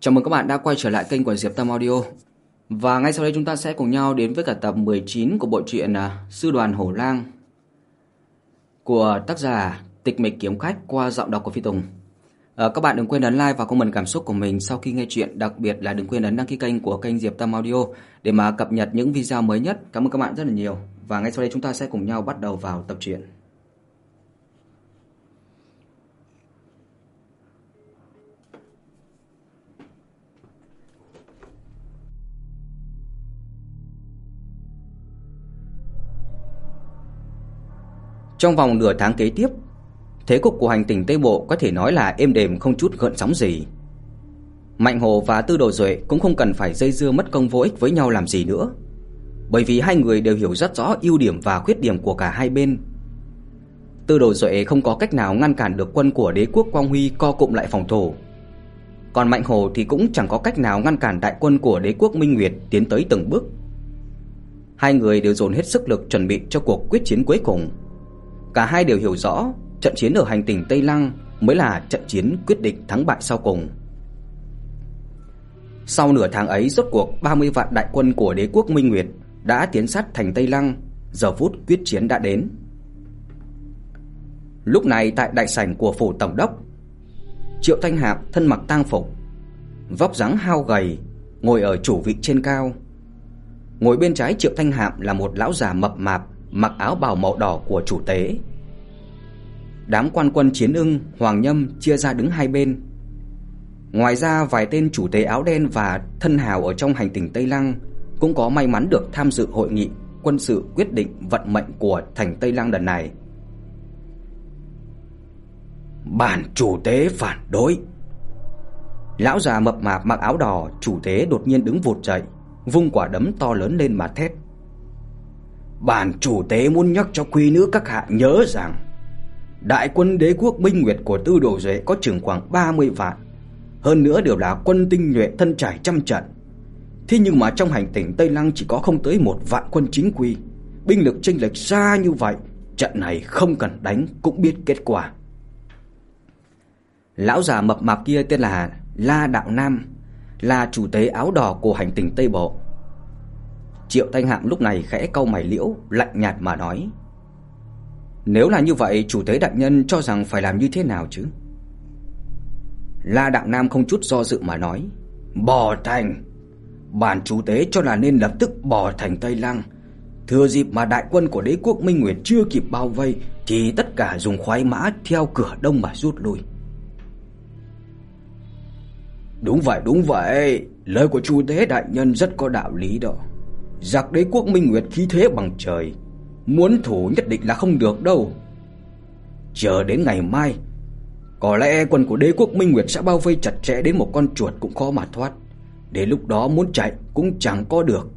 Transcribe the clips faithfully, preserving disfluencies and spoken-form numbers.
Chào mừng các bạn đã quay trở lại kênh của Diệp Tâm Audio. Và ngay sau đây chúng ta sẽ cùng nhau đến với cả tập mười chín của bộ truyện Sư đoàn Hổ Lang của tác giả Tịch Mịch Kiếm Khách qua giọng đọc của Phi Tùng. à, Các bạn đừng quên ấn like và comment cảm xúc của mình sau khi nghe chuyện. Đặc biệt là đừng quên ấn đăng ký kênh của kênh Diệp Tâm Audio để mà cập nhật những video mới nhất. Cảm ơn các bạn rất là nhiều. Và ngay sau đây chúng ta sẽ cùng nhau bắt đầu vào tập truyện. Trong vòng nửa tháng kế tiếp, thế cục của hành tinh Tây Bộ có thể nói là êm đềm không chút gợn sóng gì. Mạnh Hồ và Tư Đồ Duệ cũng không cần phải dây dưa mất công vô ích với nhau làm gì nữa, bởi vì hai người đều hiểu rất rõ ưu điểm và khuyết điểm của cả hai bên. Tư Đồ Duệ không có cách nào ngăn cản được quân của đế quốc Quang Huy co cụm lại phòng thủ, còn Mạnh Hồ thì cũng chẳng có cách nào ngăn cản đại quân của đế quốc Minh Nguyệt tiến tới từng bước. Hai người đều dồn hết sức lực chuẩn bị cho cuộc quyết chiến cuối cùng. Cả hai đều hiểu rõ trận chiến ở hành tinh Tây Lăng mới là trận chiến quyết định thắng bại sau cùng. Sau nửa tháng ấy, rốt cuộc ba mươi vạn đại quân của đế quốc Minh Nguyệt đã tiến sát thành Tây Lăng. Giờ phút quyết chiến đã đến. Lúc này tại đại sảnh của phủ tổng đốc, Triệu Thanh Hạm thân mặc tang phục, vóc dáng hao gầy, ngồi ở chủ vị trên cao. Ngồi bên trái Triệu Thanh Hạm là một lão già mập mạp, mặc áo bào màu đỏ của chủ tế. Đám quan quân Chiến Ưng, Hoàng Nhâm chia ra đứng hai bên. Ngoài ra vài tên chủ tế áo đen và thân hào ở trong hành tinh Tây Lăng cũng có may mắn được tham dự hội nghị quân sự quyết định vận mệnh của thành Tây Lăng lần này. Bản chủ tế phản đối. Lão già mập mạp mặc áo đỏ chủ tế đột nhiên đứng vụt dậy, vung quả đấm to lớn lên mà thét. Bản chủ tế muốn nhắc cho quý nữ các hạ nhớ rằng đại quân đế quốc Minh Nguyệt của Tư Đồ Duệ có chừng khoảng ba mươi vạn, hơn nữa đều là quân tinh nhuệ thân trải trăm trận. Thế nhưng mà trong hành tinh Tây Lăng chỉ có không tới một vạn quân chính quy, binh lực chênh lệch xa như vậy, trận này không cần đánh cũng biết kết quả. Lão già mập mạp kia tên là La Đạo Nam, là chủ tế áo đỏ của hành tinh Tây Bộ. Triệu Thanh Hạm lúc này khẽ cau mày liễu, lạnh nhạt mà nói: Nếu là như vậy, chủ tế đại nhân cho rằng phải làm như thế nào chứ? La Đạo Nam không chút do dự mà nói: Bỏ thành. Bản chủ tế cho là nên lập tức bỏ thành Tây Lăng. Thừa dịp mà đại quân của đế quốc Minh Nguyệt chưa kịp bao vây thì tất cả dùng khoái mã theo cửa đông mà rút lui. Đúng vậy, đúng vậy. Lời của chủ tế đại nhân rất có đạo lý đó. Giặc đế quốc Minh Nguyệt khí thế bằng trời, muốn thủ nhất định là không được đâu. Chờ đến ngày mai, có lẽ quân của đế quốc Minh Nguyệt sẽ bao vây chặt chẽ đến một con chuột cũng khó mà thoát. Đến lúc đó muốn chạy cũng chẳng có được.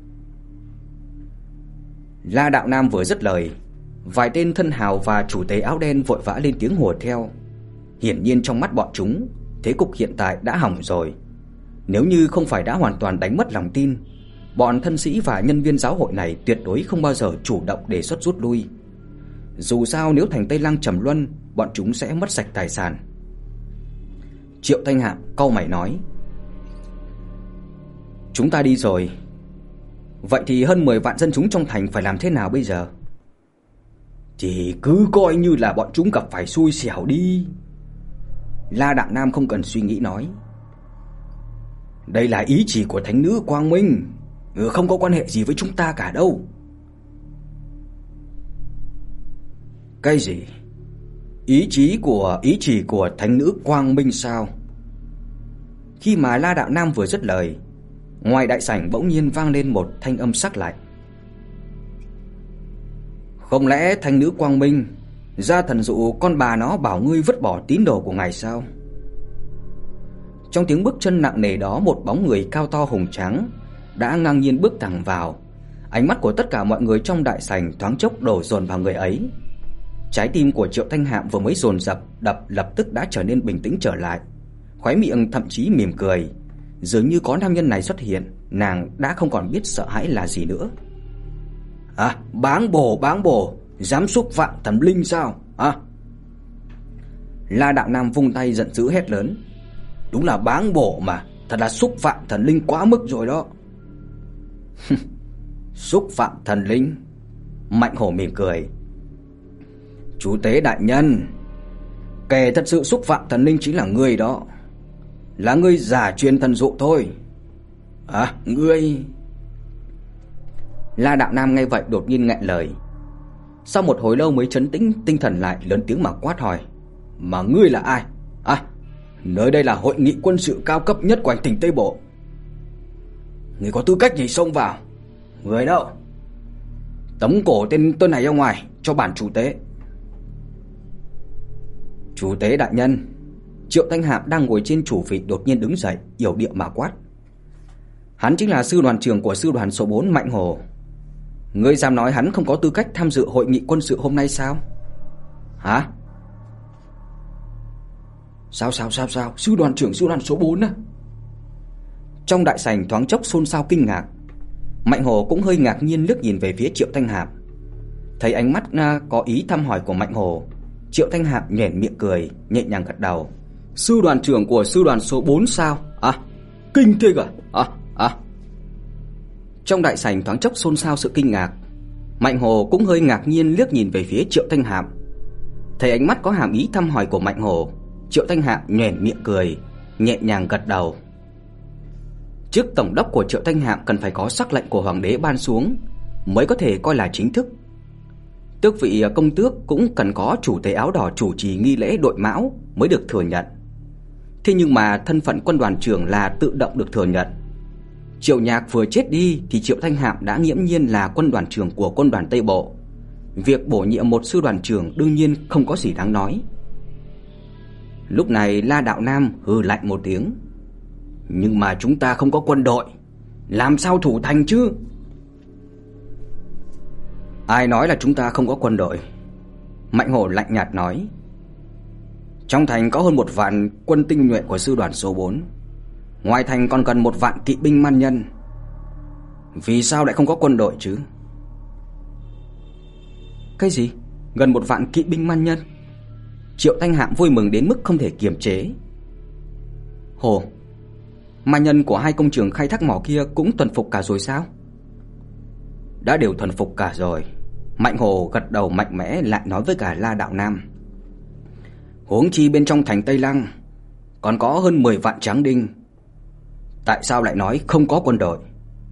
La Đạo Nam vừa dứt lời, vài tên thân hào và chủ tế áo đen vội vã lên tiếng hùa theo. Hiển nhiên trong mắt bọn chúng, thế cục hiện tại đã hỏng rồi. Nếu như không phải đã hoàn toàn đánh mất lòng tin, bọn thân sĩ và nhân viên giáo hội này tuyệt đối không bao giờ chủ động đề xuất rút lui. Dù sao nếu thành Tây Lăng trầm luân, bọn chúng sẽ mất sạch tài sản. Triệu Thanh Hạm cau mày nói: Chúng ta đi rồi. Vậy thì hơn mười vạn dân chúng trong thành phải làm thế nào bây giờ? Thì cứ coi như là bọn chúng gặp phải xui xẻo đi. La Đạo Nam không cần suy nghĩ nói: Đây là ý chỉ của thánh nữ Quang Minh, không có quan hệ gì với chúng ta cả đâu. Cái gì? Ý chí của ý chỉ của thánh nữ Quang Minh sao? Khi mà La Đạo Nam vừa dứt lời, ngoài đại sảnh bỗng nhiên vang lên một thanh âm sắc lạnh. Không lẽ thánh nữ Quang Minh ra thần dụ con bà nó bảo ngươi vứt bỏ tín đồ của ngài sao? Trong tiếng bước chân nặng nề đó, một bóng người cao to hùng tráng đã ngang nhiên bước thẳng vào. Ánh mắt của tất cả mọi người trong đại sảnh thoáng chốc đổ dồn vào người ấy. Trái tim của Triệu Thanh Hạm vừa mới dồn dập đập lập tức đã trở nên bình tĩnh trở lại, khóe miệng thậm chí mỉm cười. Dường như có nam nhân này xuất hiện, nàng đã không còn biết sợ hãi là gì nữa. À, báng bổ, báng bổ, dám xúc phạm thần linh sao? À? La Đạo Nam vung tay giận dữ hét lớn: Đúng là báng bổ mà, Thật là xúc phạm thần linh quá mức rồi đó. Xúc phạm thần linh? Mạnh Hổ mỉm cười. Chủ tế đại nhân, kẻ thật sự xúc phạm thần linh chính là ngươi đó. Là ngươi giả truyền thần dụ thôi. À, ngươi... La Đạo Nam nghe vậy đột nhiên nghẹn lời. Sau một hồi lâu mới trấn tĩnh tinh thần lại, lớn tiếng mà quát hỏi: Mà ngươi là ai? À, nơi đây là hội nghị quân sự cao cấp nhất của hành tinh Tây Bộ. Ngươi có tư cách gì xông vào? Người đâu? Tống cổ tên tên này ra ngoài cho bản chủ tế. Chủ tế đại nhân. Triệu Thanh Hạm đang ngồi trên chủ vị đột nhiên đứng dậy, yểu điệu mà quát. Hắn chính là sư đoàn trưởng của sư đoàn số bốn Mạnh Hồ. Ngươi dám nói hắn không có tư cách tham dự hội nghị quân sự hôm nay sao? Hả? Sao sao sao sao? Sư đoàn trưởng sư đoàn số bốn á? Trong đại sảnh thoáng chốc xôn xao kinh ngạc. Mạnh Hồ cũng hơi ngạc nhiên liếc nhìn về phía Triệu Thanh Hạm. Thấy ánh mắt có ý thăm hỏi của Mạnh Hồ, Triệu Thanh Hạm nhoẻn miệng cười, nhẹ nhàng gật đầu. Sư đoàn trưởng của sư đoàn số bốn sao? À, kinh thế cả. À, à. Trong đại sảnh thoáng chốc xôn xao sự kinh ngạc. Mạnh Hồ cũng hơi ngạc nhiên liếc nhìn về phía Triệu Thanh Hạm. Thấy ánh mắt có hàm ý thăm hỏi của Mạnh Hồ, Triệu Thanh Hạm nhoẻn miệng cười, nhẹ nhàng gật đầu. Chức tổng đốc của Triệu Thanh Hạm cần phải có sắc lệnh của hoàng đế ban xuống mới có thể coi là chính thức. Tước vị công tước cũng cần có chủ tế áo đỏ chủ trì nghi lễ đội mão mới được thừa nhận. Thế nhưng mà thân phận quân đoàn trưởng là tự động được thừa nhận. Triệu Nhạc vừa chết đi thì Triệu Thanh Hạm đã nghiễm nhiên là quân đoàn trưởng của quân đoàn Tây Bộ. Việc bổ nhiệm một sư đoàn trưởng đương nhiên không có gì đáng nói. Lúc này La Đạo Nam hừ lạnh một tiếng. Nhưng mà chúng ta không có quân đội, làm sao thủ thành chứ? Ai nói là chúng ta không có quân đội? Mạnh Hổ lạnh nhạt nói. Trong thành có hơn một vạn quân tinh nhuệ của sư đoàn số bốn. Ngoài thành còn cần một vạn kỵ binh man nhân. Vì sao lại không có quân đội chứ? Cái gì? Gần một vạn kỵ binh man nhân? Triệu Thanh Hạm vui mừng đến mức không thể kiềm chế. Hồ, man nhân của hai công trường khai thác mỏ kia cũng thuần phục cả rồi sao? Đã đều thuần phục cả rồi. Mạnh Hồ gật đầu mạnh mẽ lại nói với cả La Đạo Nam. Huống chi bên trong thành Tây Lăng còn có hơn mười vạn tráng đinh. Tại sao lại nói không có quân đội?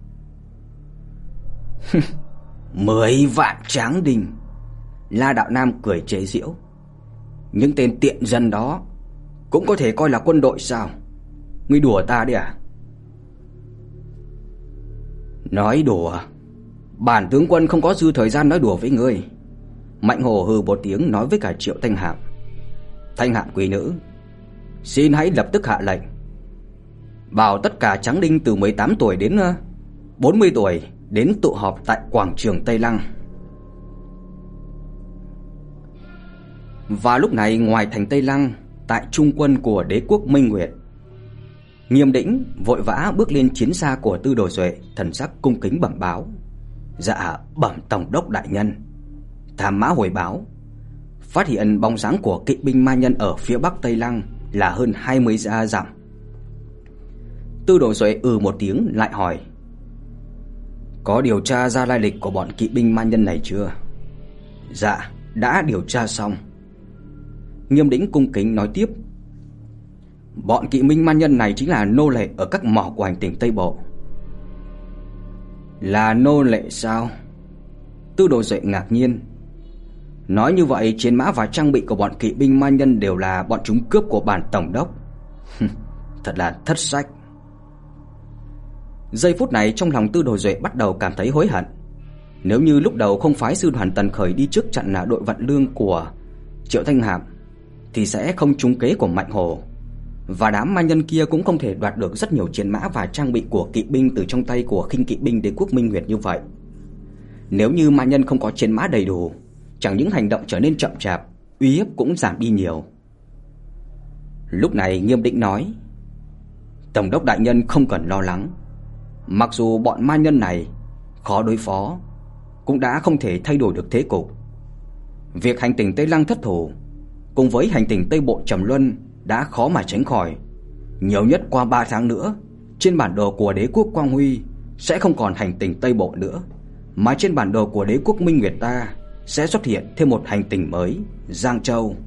Mười vạn tráng đinh? La Đạo Nam cười chế giễu. Những tên tiện dân đó cũng có thể coi là quân đội sao? Ngươi đùa ta đấy à? Nói đùa? Bản tướng quân không có dư thời gian nói đùa với ngươi. Mạnh Hồ hừ một tiếng nói với cả Triệu Thanh Hạm. Thanh Hạm quý nữ, xin hãy lập tức hạ lệnh, bảo tất cả tráng đinh từ mười tám tuổi đến bốn mươi tuổi đến tụ họp tại quảng trường Tây Lăng. Và lúc này ngoài thành Tây Lăng, tại trung quân của đế quốc Minh Nguyệt, Nghiêm Đĩnh vội vã bước lên chiến xa của Tư Đồ Duệ, thần sắc cung kính bẩm báo. Dạ bẩm tổng đốc đại nhân, thám mã hồi báo phát hiện bóng dáng của kỵ binh ma nhân ở phía bắc Tây Lăng là hơn hai mươi dặm. Tư Đồ Duệ ừ một tiếng lại hỏi. Có điều tra ra lai lịch của bọn kỵ binh ma nhân này chưa? Dạ đã điều tra xong. Nghiêm Đĩnh cung kính nói tiếp. Bọn kỵ binh ma nhân này chính là nô lệ ở các mỏ của hành tinh Tây Bộ. Là nô lệ sao? Tư Đồ Duệ ngạc nhiên. Nói như vậy chiến mã và trang bị của bọn kỵ binh ma nhân đều là bọn chúng cướp của bản tổng đốc. Thật là thất sách. Giây phút này trong lòng Tư Đồ Duệ bắt đầu cảm thấy hối hận. Nếu như lúc đầu không phái sư đoàn Tần Khởi đi trước chặn đội vận lương của Triệu Thanh Hạm thì sẽ không trúng kế của Mạnh Hồ, và đám ma nhân kia cũng không thể đoạt được rất nhiều chiến mã và trang bị của kỵ binh từ trong tay của khinh kỵ binh đế quốc Minh Nguyệt như vậy. Nếu như ma nhân không có chiến mã đầy đủ, chẳng những hành động trở nên chậm chạp, uy hiếp cũng giảm đi nhiều. Lúc này Nghiêm Đĩnh nói. Tổng đốc đại nhân không cần lo lắng. Mặc dù bọn ma nhân này khó đối phó, cũng đã không thể thay đổi được thế cục. Việc hành tinh Tây Lăng thất thủ cùng với hành tinh Tây Bộ trầm luân đã khó mà tránh khỏi. Nhiều nhất qua ba tháng nữa trên bản đồ của đế quốc Quang Huy sẽ không còn hành tinh Tây Bộ nữa, mà trên bản đồ của đế quốc Minh Nguyệt ta sẽ xuất hiện thêm một hành tinh mới, Giang Châu.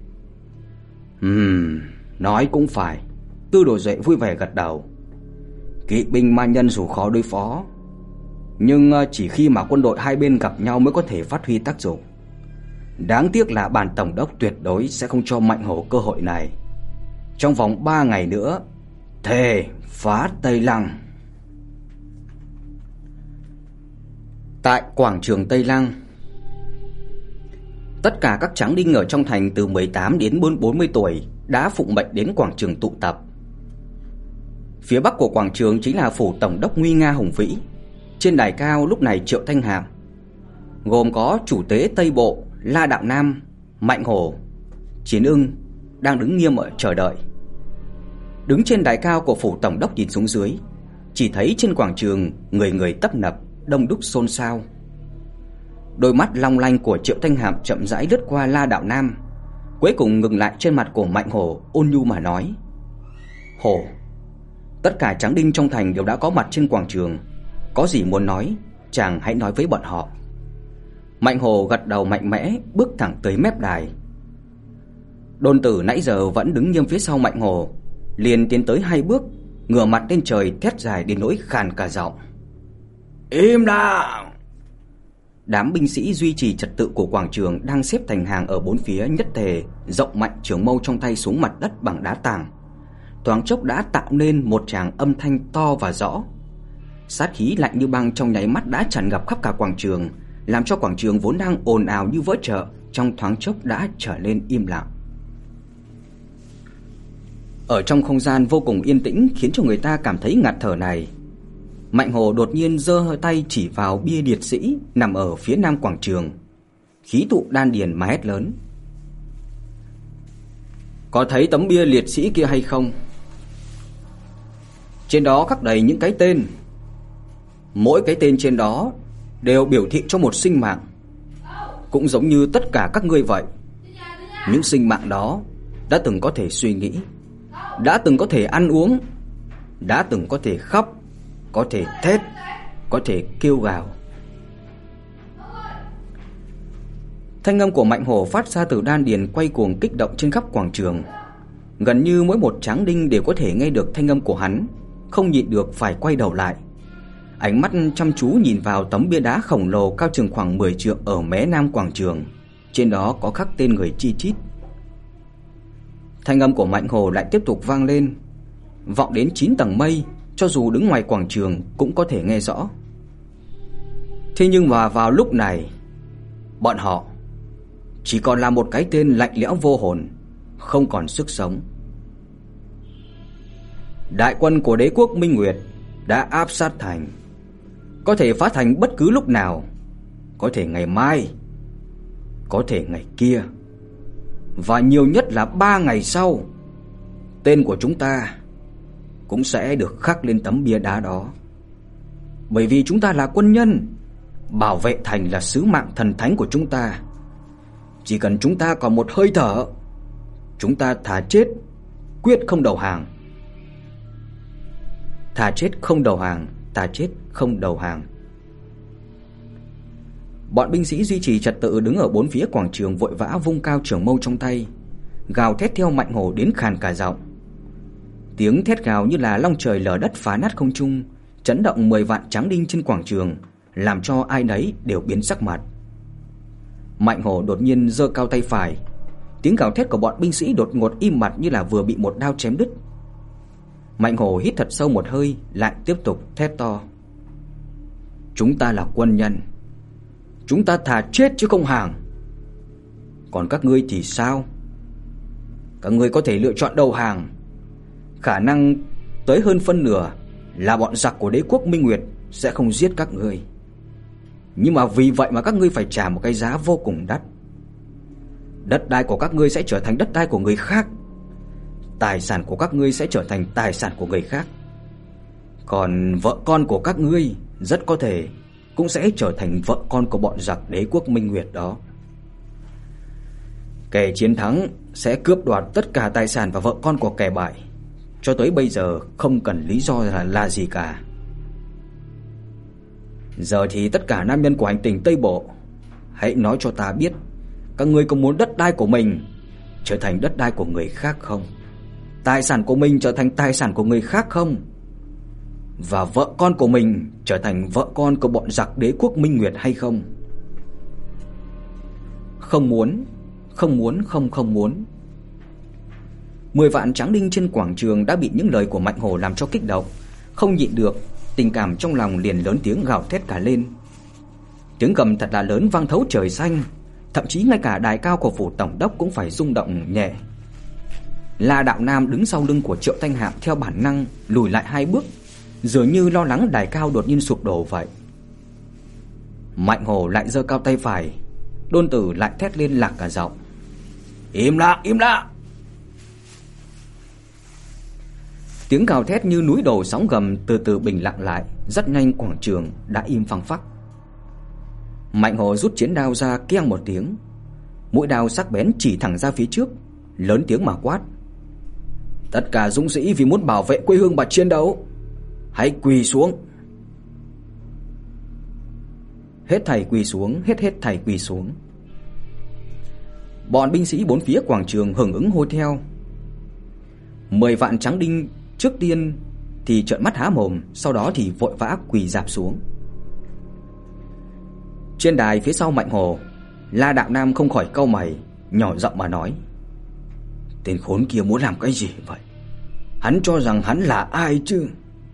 Ừm, nói cũng phải. Tư Đồ Duệ vui vẻ gật đầu. Kỵ binh ma nhân dù khó đối phó, nhưng chỉ khi mà quân đội hai bên gặp nhau mới có thể phát huy tác dụng. Đáng tiếc là bản tổng đốc tuyệt đối sẽ không cho Mạnh Hổ cơ hội này. Trong vòng ba ngày nữa, thề phá Tây Lăng. Tại quảng trường Tây Lăng, tất cả các tráng đinh ở trong thành từ mười tám đến bốn mươi tuổi đã phụng mệnh đến quảng trường tụ tập. Phía bắc của quảng trường chính là phủ tổng đốc nguy nga hùng vĩ. Trên đài cao lúc này Triệu Thanh Hạm, gồm có chủ tế Tây Bộ La Đạo Nam, Mạnh Hổ, Chiến Ưng đang đứng nghiêm ở chờ đợi. Đứng trên đài cao của phủ tổng đốc nhìn xuống dưới, chỉ thấy trên quảng trường người người tấp nập, đông đúc xôn xao. Đôi mắt long lanh của Triệu Thanh Hạm chậm rãi lướt qua La Đạo Nam, cuối cùng ngừng lại trên mặt của Mạnh Hổ, ôn nhu mà nói: "Hổ, tất cả tráng đinh trong thành đều đã có mặt trên quảng trường, có gì muốn nói, chàng hãy nói với bọn họ." Mạnh Hổ gật đầu mạnh mẽ, bước thẳng tới mép đài. Đôn Tử nãy giờ vẫn đứng nghiêm phía sau Mạnh Hổ, liền tiến tới hai bước, ngửa mặt lên trời thét dài đến nỗi khàn cả giọng: "Im lặng!" Đám binh sĩ duy trì trật tự của quảng trường đang xếp thành hàng ở bốn phía nhất tề rộng mạnh trường mâu trong tay xuống mặt đất bằng đá tảng. Thoáng chốc đã tạo nên một tràng âm thanh to và rõ. Sát khí lạnh như băng trong nháy mắt đã tràn ngập khắp cả quảng trường, làm cho quảng trường vốn đang ồn ào như vỡ chợ trong thoáng chốc đã trở nên im lặng. Ở trong không gian vô cùng yên tĩnh khiến cho người ta cảm thấy ngạt thở này, Mạnh Hổ đột nhiên giơ tay chỉ vào bia liệt sĩ nằm ở phía nam quảng trường, khí tụ đan điền mà hét lớn: "Có thấy tấm bia liệt sĩ kia hay không? Trên đó khắc đầy những cái tên. Mỗi cái tên trên đó đều biểu thị cho một sinh mạng, cũng giống như tất cả các ngươi vậy. Những sinh mạng đó đã từng có thể suy nghĩ, đã từng có thể ăn uống, đã từng có thể khóc, có thể thét, có thể kêu gào." Thanh âm của Mạnh Hổ phát ra từ đan điền quay cuồng kích động trên khắp quảng trường. Gần như mỗi một tráng đinh đều có thể nghe được thanh âm của hắn, không nhịn được phải quay đầu lại. Ánh mắt chăm chú nhìn vào tấm bia đá khổng lồ cao chừng khoảng mười trượng ở mé nam quảng trường, trên đó có khắc tên người chi chít. Thanh âm của Mạnh Hổ lại tiếp tục vang lên, vọng đến chín tầng mây, cho dù đứng ngoài quảng trường cũng có thể nghe rõ. Thế nhưng mà vào lúc này, bọn họ chỉ còn là một cái tên lạnh lẽo vô hồn, không còn sức sống. Đại quân của đế quốc Minh Nguyệt đã áp sát thành, có thể phá thành bất cứ lúc nào, có thể ngày mai, có thể ngày kia, và nhiều nhất là ba ngày sau, tên của chúng ta cũng sẽ được khắc lên tấm bia đá đó. Bởi vì chúng ta là quân nhân, bảo vệ thành là sứ mạng thần thánh của chúng ta. Chỉ cần chúng ta còn một hơi thở, chúng ta thà chết quyết không đầu hàng. Thà chết không đầu hàng, thà chết không đầu hàng. Bọn binh sĩ duy trì trật tự đứng ở bốn phía quảng trường vội vã vung cao trường mâu trong tay, gào thét theo Mạnh Hổ đến khàn cả giọng. Tiếng thét gào như là long trời lở đất phá nát không trung, chấn động mười vạn tráng đinh trên quảng trường, làm cho ai nấy đều biến sắc mặt. Mạnh Hổ đột nhiên giơ cao tay phải, tiếng gào thét của bọn binh sĩ đột ngột im bặt như là vừa bị một đao chém đứt. Mạnh Hổ hít thật sâu một hơi, lại tiếp tục thét to: "Chúng ta là quân nhân, chúng ta thà chết chứ không hàng. Còn các ngươi thì sao? Các ngươi có thể lựa chọn đầu hàng, khả năng tới hơn phân nửa là bọn giặc của đế quốc Minh Nguyệt sẽ không giết các ngươi. Nhưng mà vì vậy mà các ngươi phải trả một cái giá vô cùng đắt. Đất đai của các ngươi sẽ trở thành đất đai của người khác, tài sản của các ngươi sẽ trở thành tài sản của người khác. Còn vợ con của các ngươi rất có thể cũng sẽ trở thành vợ con của bọn giặc đế quốc Minh Nguyệt đó. Kẻ chiến thắng sẽ cướp đoạt tất cả tài sản và vợ con của kẻ bại, cho tới bây giờ không cần lý do là, là gì cả. Giờ thì tất cả nam nhân của hành tinh Tây Bộ, hãy nói cho ta biết, các ngươi có muốn đất đai của mình trở thành đất đai của người khác không? Tài sản của mình trở thành tài sản của người khác không? Và vợ con của mình trở thành vợ con của bọn giặc đế quốc Minh Nguyệt hay không? Không muốn, không muốn, không không muốn. Mười vạn tráng đinh trên quảng trường đã bị những lời của Mạnh Hổ làm cho kích động, không nhịn được, tình cảm trong lòng liền lớn tiếng gào thét cả lên. Tiếng gầm thật là lớn vang thấu trời xanh, thậm chí ngay cả đài cao của phủ tổng đốc cũng phải rung động nhẹ. La Đạo Nam đứng sau lưng của Triệu Thanh Hạm theo bản năng lùi lại hai bước, dường như lo lắng đài cao đột nhiên sụp đổ vậy. Mạnh Hổ lại giơ cao tay phải, Đôn Tử lại thét lên lạc cả giọng: "Im lặng, im lặng!" Tiếng gào thét như núi đổ sóng gầm từ từ bình lặng lại, rất nhanh quảng trường đã im phăng phắc. Mạnh Hổ rút chiến đao ra, keng một tiếng, mũi đao sắc bén chỉ thẳng ra phía trước, lớn tiếng mà quát: "Tất cả dũng sĩ vì muốn bảo vệ quê hương mà chiến đấu, hãy quỳ xuống!" Hết thảy quỳ xuống, hết hết thảy quỳ xuống. Bọn binh sĩ bốn phía quảng trường hưởng ứng hô theo. Mười vạn tráng đinh trước tiên thì trợn mắt há mồm, sau đó thì vội vã quỳ rạp xuống. Trên đài phía sau Mạnh Hổ, La Đạo Nam không khỏi cau mày, nhỏ giọng mà nói: "Tên khốn kia muốn làm cái gì vậy? Hắn cho rằng hắn là ai chứ?"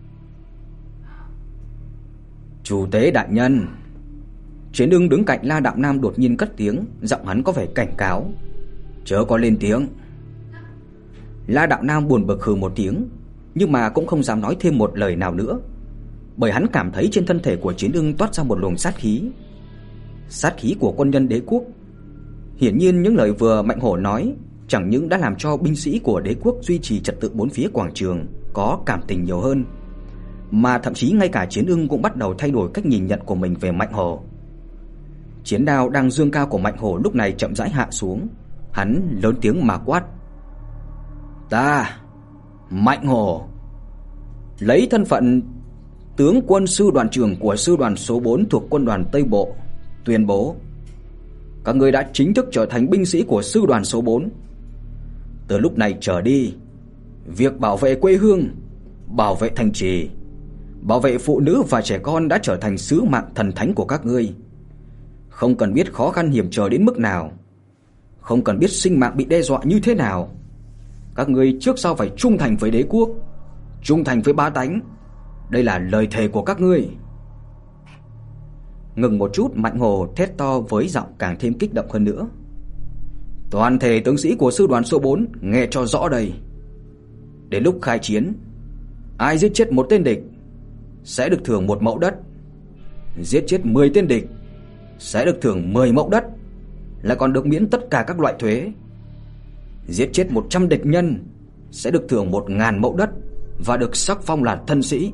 "Chủ tế đại nhân." Chiến Ưng đứng cạnh La Đạo Nam đột nhiên cất tiếng, giọng hắn có vẻ cảnh cáo: "Chớ có lên tiếng." La Đạo Nam buồn bực hừ một tiếng, nhưng mà cũng không dám nói thêm một lời nào nữa, bởi hắn cảm thấy trên thân thể của Chiến Ưng toát ra một luồng sát khí. Sát khí của quân nhân đế quốc. Hiển nhiên những lời vừa Mạnh Hổ nói chẳng những đã làm cho binh sĩ của đế quốc duy trì trật tự bốn phía quảng trường có cảm tình nhiều hơn, mà thậm chí ngay cả Chiến Ưng cũng bắt đầu thay đổi cách nhìn nhận của mình về Mạnh Hổ. Chiến đao đang dương cao của Mạnh Hổ lúc này chậm rãi hạ xuống, hắn lớn tiếng mà quát: "Ta, Mạnh Hổ, lấy thân phận tướng quân sư đoàn trưởng của sư đoàn số bốn thuộc quân đoàn Tây Bộ, tuyên bố các ngươi đã chính thức trở thành binh sĩ của sư đoàn số bốn. Từ lúc này trở đi, việc bảo vệ quê hương, bảo vệ thành trì, bảo vệ phụ nữ và trẻ con đã trở thành sứ mạng thần thánh của các ngươi. Không cần biết khó khăn hiểm trở đến mức nào, không cần biết sinh mạng bị đe dọa như thế nào, các ngươi trước sau phải trung thành với đế quốc, trung thành với bá tánh. Đây là lời thề của các ngươi." Ngừng một chút, Mạnh Hổ thét to với giọng càng thêm kích động hơn nữa: "Toàn thể tướng sĩ của sư đoàn số bốn nghe cho rõ đây. Đến lúc khai chiến, ai giết chết một tên địch sẽ được thưởng một mẫu đất, giết chết mười tên địch sẽ được thưởng mười mẫu đất, lại còn được miễn tất cả các loại thuế. Giết chết một trăm địch nhân sẽ được thưởng một ngàn mẫu đất và được sắc phong là thân sĩ."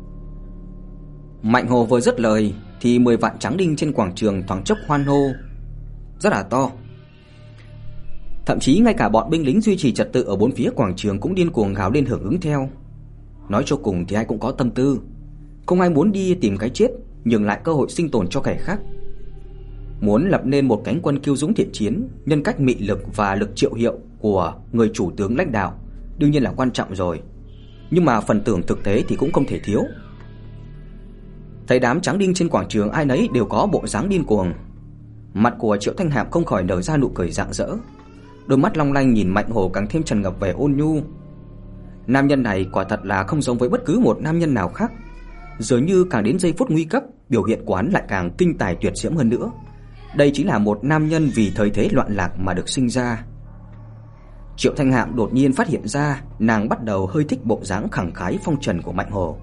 Mạnh Hổ vừa dứt lời thì mười vạn tráng đinh trên quảng trường thoáng chốc hoan hô rất là to. Thậm chí ngay cả bọn binh lính duy trì trật tự ở bốn phía quảng trường cũng điên cuồng gào lên hưởng ứng theo. Nói cho cùng thì ai cũng có tâm tư, không ai muốn đi tìm cái chết, nhường lại cơ hội sinh tồn cho kẻ khác. Muốn lập nên một cánh quân kiêu dũng thiện chiến, nhân cách mị lực và lực triệu hiệu của người chủ tướng lãnh đạo đương nhiên là quan trọng rồi, nhưng mà phần tưởng thực tế thì cũng không thể thiếu. Thấy đám tráng đinh trên quảng trường ai nấy đều có bộ dáng điên cuồng, mặt của Triệu Thanh Hạm không khỏi nở ra nụ cười rạng rỡ, đôi mắt long lanh nhìn Mạnh Hổ càng thêm tràn ngập vẻ ôn nhu. Nam nhân này quả thật là không giống với bất cứ một nam nhân nào khác, dường như càng đến giây phút nguy cấp, biểu hiện của hắn lại càng kinh tài tuyệt diễm hơn nữa. Đây chính là một nam nhân vì thời thế loạn lạc mà được sinh ra. Triệu Thanh Hạm đột nhiên phát hiện ra nàng bắt đầu hơi thích bộ dáng khẳng khái phong trần của Mạnh Hổ.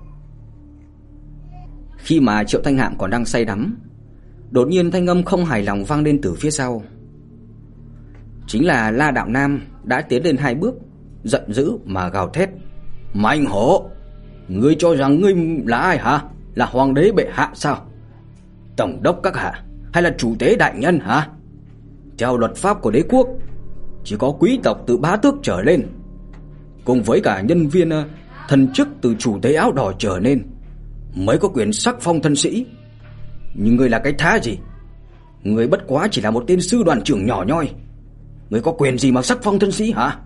Khi mà Triệu Thanh Hạm còn đang say đắm, đột nhiên thanh âm không hài lòng vang lên từ phía sau. Chính là La Đạo Nam đã tiến lên hai bước, giận dữ mà gào thét: "Mạnh Hổ, ngươi cho rằng ngươi là ai hả? Là hoàng đế bệ hạ sao? Tổng đốc các hạ hay là chủ tế đại nhân hả? Theo luật pháp của đế quốc, chỉ có quý tộc từ bá tước trở lên, cùng với cả nhân viên thần chức từ chủ tế áo đỏ trở nên mới có quyền sắc phong thân sĩ. Nhưng ngươi là cái thá gì? Ngươi bất quá chỉ là một tên sư đoàn trưởng nhỏ nhoi, ngươi có quyền gì mà sắc phong thân sĩ hả?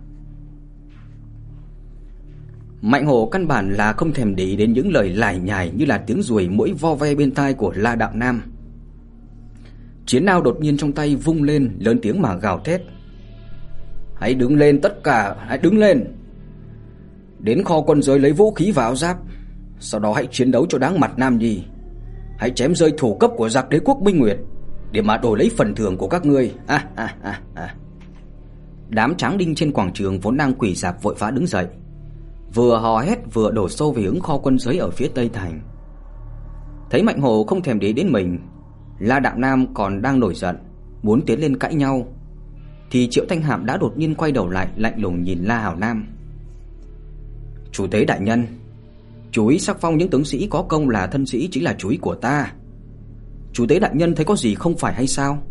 Mạnh Hổ căn bản là không thèm để ý đến những lời lải nhải như là tiếng ruồi muỗi vo ve bên tai của La Đạo Nam. Chiến đao đột nhiên trong tay vung lên, lớn tiếng mà gào thét: Hãy đứng lên tất cả, hãy đứng lên. Đến kho quân giới lấy vũ khí và áo giáp, sau đó hãy chiến đấu cho đáng mặt Nam Nhi. Hãy chém rơi thủ cấp của giặc Đế quốc Minh Nguyệt để mà đổi lấy phần thưởng của các ngươi. À, à, à, à. Đám tráng đinh trên quảng trường vốn đang quỳ rạp vội vã đứng dậy, vừa hò hét vừa đổ xô về hướng kho quân giới ở phía tây thành. Thấy Mạnh Hổ không thèm để ý đến mình, La Đạo Nam còn đang nổi giận muốn tiến lên cãi nhau, thì Triệu Thanh Hạm đã đột nhiên quay đầu lại, lạnh lùng nhìn La Hảo Nam. Chủ tế đại nhân, chú ý sắc phong những tướng sĩ có công là thân sĩ chính là chú ý của ta. Chủ tế đại nhân thấy có gì không phải hay sao?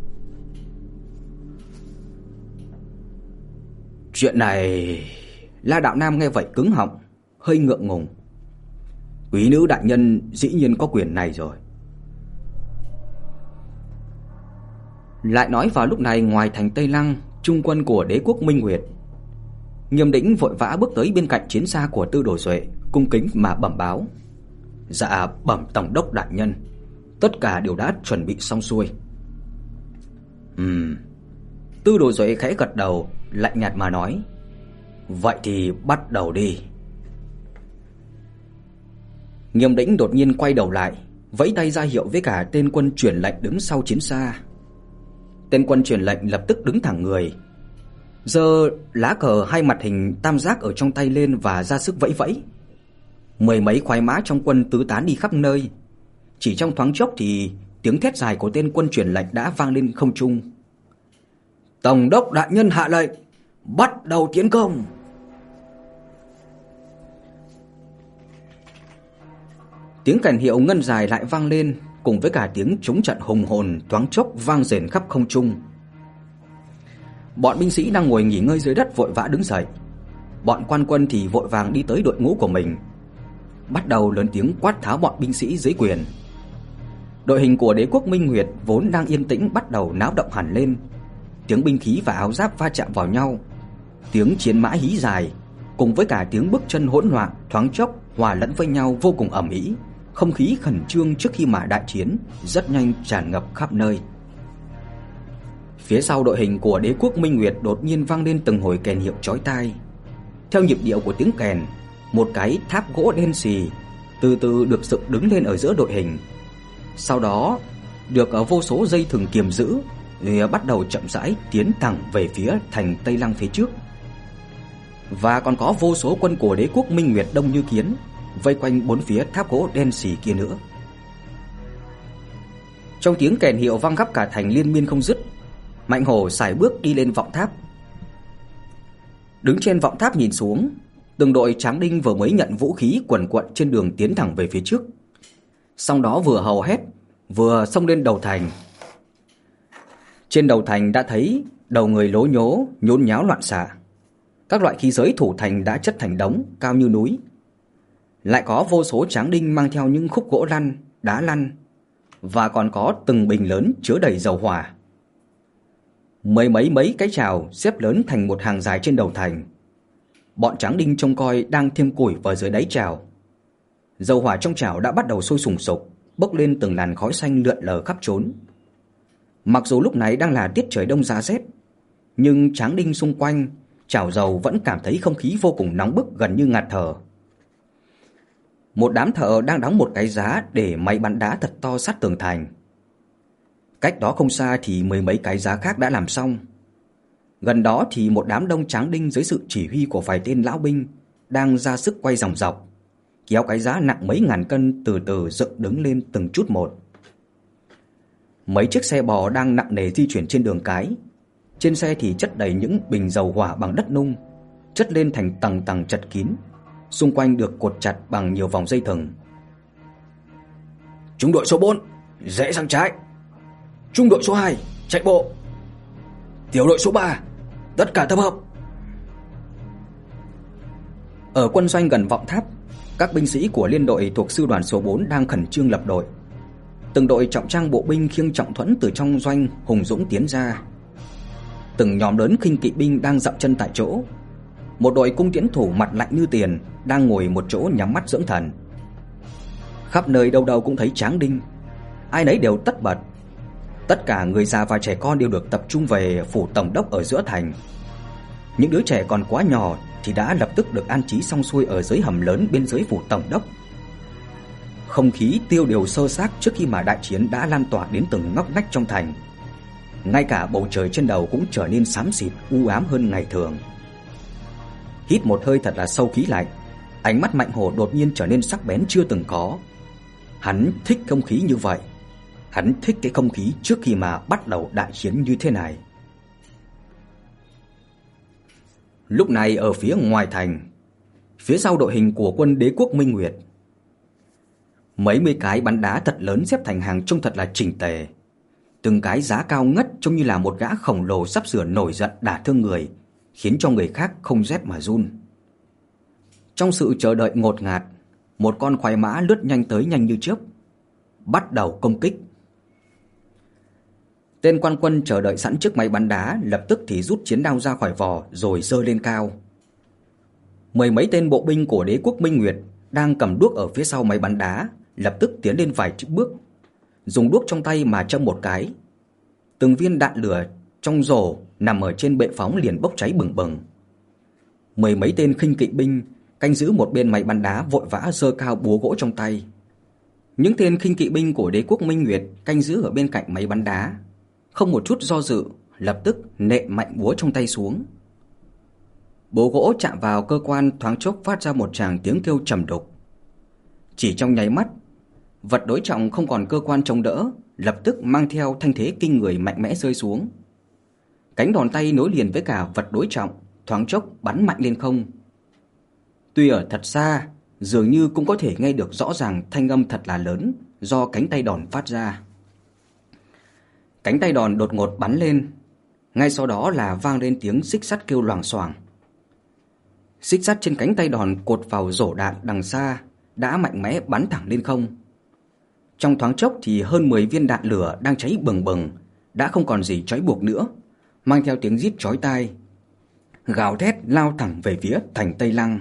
Chuyện này... La Đạo Nam nghe vậy cứng họng, hơi ngượng ngùng. Quý nữ đại nhân dĩ nhiên có quyền này rồi. Lại nói vào lúc này, ngoài thành Tây Lăng, trung quân của Đế quốc Minh Nguyệt, Nghiêm Đĩnh vội vã bước tới bên cạnh chiến xa của Tư Đồ Duệ, cung kính mà bẩm báo: Dạ bẩm tổng đốc đại nhân, tất cả đều đã chuẩn bị xong xuôi. Ừm. Tư Đồ Duệ khẽ gật đầu, lạnh nhạt mà nói: Vậy thì bắt đầu đi. Nghiêm Đĩnh đột nhiên quay đầu lại, vẫy tay ra hiệu với cả tên quân truyền lệnh đứng sau chiến xa. Tên quân truyền lệnh lập tức đứng thẳng người, giơ lá cờ hai mặt hình tam giác ở trong tay lên và ra sức vẫy vẫy. Mười mấy khoái mã trong quân tứ tán đi khắp nơi. Chỉ trong thoáng chốc thì tiếng thét dài của tên quân truyền lệnh đã vang lên không trung. Tổng đốc đại nhân hạ lệnh, bắt đầu tiến công. Tiếng kèn hiệu ngân dài lại vang lên, cùng với cả tiếng trống trận hùng hồn thoáng chốc vang rền khắp không trung. Bọn binh sĩ đang ngồi nghỉ ngơi dưới đất vội vã đứng dậy. Bọn quan quân thì vội vàng đi tới đội ngũ của mình, bắt đầu lớn tiếng quát tháo bọn binh sĩ dưới quyền. Đội hình của Đế quốc Minh Nguyệt vốn đang yên tĩnh bắt đầu náo động hẳn lên. Tiếng binh khí và áo giáp va chạm vào nhau, tiếng chiến mã hí dài cùng với cả tiếng bước chân hỗn loạn thoáng chốc hòa lẫn với nhau vô cùng ầm ĩ. Không khí khẩn trương trước khi mà đại chiến rất nhanh tràn ngập khắp nơi. Phía sau đội hình của Đế quốc Minh Nguyệt đột nhiên vang lên từng hồi kèn hiệu chói tai. Theo nhịp điệu của tiếng kèn, một cái tháp gỗ đen xì từ từ được dựng đứng lên ở giữa đội hình. Sau đó được ở vô số dây thừng kiềm giữ, thì bắt đầu chậm rãi tiến thẳng về phía thành Tây Lăng phía trước. Và còn có vô số quân của Đế quốc Minh Nguyệt đông như kiến vây quanh bốn phía tháp gỗ đen xì kia nữa. Trong tiếng kèn hiệu vang khắp cả thành liên miên không dứt, Mạnh Hổ sải bước đi lên vọng tháp. Đứng trên vọng tháp nhìn xuống, từng đội tráng đinh vừa mới nhận vũ khí quần quật trên đường tiến thẳng về phía trước. Sau đó vừa hò hét, vừa xông lên đầu thành. Trên đầu thành đã thấy đầu người lố nhố, nhốn nháo loạn xạ. Các loại khí giới thủ thành đã chất thành đống cao như núi. Lại có vô số tráng đinh mang theo những khúc gỗ lăn, đá lăn, và còn có từng bình lớn chứa đầy dầu hỏa. Mấy mấy mấy cái chảo xếp lớn thành một hàng dài trên đầu thành. Bọn tráng đinh trông coi đang thêm củi vào dưới đáy chảo. Dầu hỏa trong chảo đã bắt đầu sôi sùng sục, bốc lên từng làn khói xanh lượn lờ khắp trốn. Mặc dù lúc này đang là tiết trời đông giá rét, nhưng tráng đinh xung quanh chảo dầu vẫn cảm thấy không khí vô cùng nóng bức, gần như ngạt thở. Một đám thợ đang đóng một cái giá để máy bắn đá thật to sát tường thành. Cách đó không xa thì mười mấy cái giá khác đã làm xong. Gần đó thì một đám đông tráng đinh dưới sự chỉ huy của vài tên lão binh đang ra sức quay dòng dọc, kéo cái giá nặng mấy ngàn cân từ từ dựng đứng lên từng chút một. Mấy chiếc xe bò đang nặng nề di chuyển trên đường cái. Trên xe thì chất đầy những bình dầu hỏa bằng đất nung, chất lên thành tầng tầng chật kín, xung quanh được cột chặt bằng nhiều vòng dây thừng. Trung đội số bốn rẽ sang trái. Trung đội số hai chạy bộ. Tiểu đội số ba tất cả tập hợp. Ở quân doanh gần vọng tháp, các binh sĩ của liên đội thuộc sư đoàn số bốn đang khẩn trương lập đội. Từng đội trọng trang bộ binh khiêng trọng thuẫn từ trong doanh hùng dũng tiến ra. Từng nhóm lớn khinh kỵ binh đang dậm chân tại chỗ. Một đội cung tiễn thủ mặt lạnh như tiền đang ngồi một chỗ nhắm mắt dưỡng thần. Khắp nơi đâu đâu cũng thấy tráng đinh, ai nấy đều tất bật. Tất cả người già và trẻ con đều được tập trung về phủ tổng đốc ở giữa thành. Những đứa trẻ còn quá nhỏ thì đã lập tức được an trí xong xuôi ở dưới hầm lớn bên dưới phủ tổng đốc. Không khí tiêu điều sơ xác trước khi mà đại chiến đã lan tỏa đến từng ngóc ngách trong thành. Ngay cả bầu trời trên đầu cũng trở nên xám xịt u ám hơn ngày thường. Hít một hơi thật là sâu khí lạnh, ánh mắt Mạnh Hổ đột nhiên trở nên sắc bén chưa từng có. Hắn thích không khí như vậy. Hắn thích cái không khí trước khi mà bắt đầu đại chiến như thế này. Lúc này ở phía ngoài thành, phía sau đội hình của quân Đế quốc Minh Nguyệt, mấy mươi cái bắn đá thật lớn xếp thành hàng trông thật là chỉnh tề. Từng cái giá cao ngất trông như là một gã khổng lồ sắp sửa nổi giận đả thương người, khiến cho người khác không rét mà run. Trong sự chờ đợi ngột ngạt, một con khoái mã lướt nhanh tới nhanh như chớp, bắt đầu công kích. Tên quan quân chờ đợi sẵn trước máy bắn đá lập tức thì rút chiến đao ra khỏi vỏ rồi giơ lên cao. Mười mấy tên bộ binh của Đế quốc Minh Nguyệt đang cầm đuốc ở phía sau máy bắn đá lập tức tiến lên vài bước, dùng đuốc trong tay mà châm một cái. Từng viên đạn lửa trong rổ nằm ở trên bệ phóng liền bốc cháy bừng bừng. Mười mấy tên khinh kỵ binh canh giữ một bên máy bắn đá vội vã giơ cao búa gỗ trong tay. Những tên khinh kỵ binh của Đế quốc Minh Nguyệt canh giữ ở bên cạnh máy bắn đá, không một chút do dự, lập tức nện mạnh búa trong tay xuống. Búa gỗ chạm vào cơ quan thoáng chốc phát ra một tràng tiếng kêu trầm đục. Chỉ trong nháy mắt, vật đối trọng không còn cơ quan chống đỡ, lập tức mang theo thanh thế kinh người mạnh mẽ rơi xuống. Cánh đòn tay nối liền với cả vật đối trọng, thoáng chốc bắn mạnh lên không. Tuy ở thật xa, dường như cũng có thể nghe được rõ ràng thanh âm thật là lớn do cánh tay đòn phát ra. Cánh tay đòn đột ngột bắn lên, ngay sau đó là vang lên tiếng xích sắt kêu loảng xoảng. Xích sắt trên cánh tay đòn cột vào rổ đạn đằng xa đã mạnh mẽ bắn thẳng lên không. Trong thoáng chốc thì hơn mười viên đạn lửa đang cháy bừng bừng đã không còn gì trói buộc nữa, mang theo tiếng rít chói tai, gào thét lao thẳng về phía thành Tây Lăng.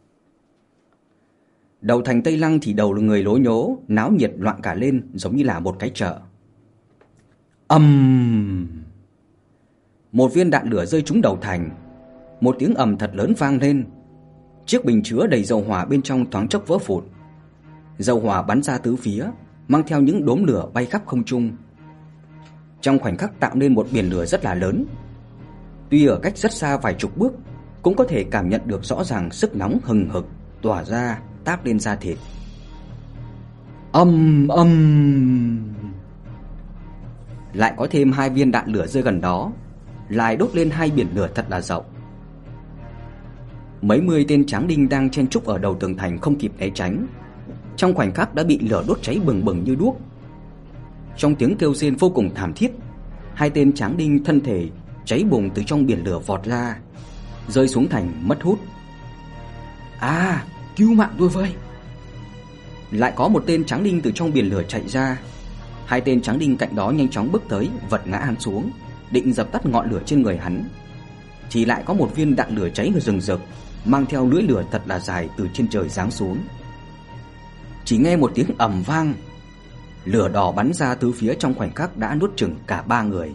Đầu thành Tây Lăng thì đầu người lố nhố, náo nhiệt loạn cả lên giống như là một cái chợ. Ầm! Um... Một viên đạn lửa rơi trúng đầu thành, một tiếng ầm thật lớn vang lên. Chiếc bình chứa đầy dầu hỏa bên trong thoáng chốc vỡ vụn. Dầu hỏa bắn ra tứ phía, mang theo những đốm lửa bay khắp không trung. Trong khoảnh khắc tạo nên một biển lửa rất là lớn. Tuy ở cách rất xa vài chục bước, cũng có thể cảm nhận được rõ ràng sức nóng hừng hực tỏa ra, táp lên da thịt. Âm âm. Lại có thêm hai viên đạn lửa rơi gần đó, lại đốt lên hai biển lửa thật là rộng. Mấy mươi tên tráng đinh đang chen trúc ở đầu tường thành không kịp né tránh, trong khoảnh khắc đã bị lửa đốt cháy bừng bừng như đuốc. Trong tiếng kêu rên vô cùng thảm thiết, hai tên tráng đinh thân thể cháy bùng từ trong biển lửa vọt ra, rơi xuống thành mất hút. À, cứu mạng tôi với! Lại có một tên tráng đinh từ trong biển lửa chạy ra. Hai tên tráng đinh cạnh đó nhanh chóng bước tới, vật ngã hắn xuống, định dập tắt ngọn lửa trên người hắn. Chỉ lại có một viên đạn lửa cháy rừng rực, mang theo lưỡi lửa thật là dài từ trên trời giáng xuống. Chỉ nghe một tiếng ầm vang, lửa đỏ bắn ra từ phía trong khoảnh khắc đã nuốt chửng cả ba người.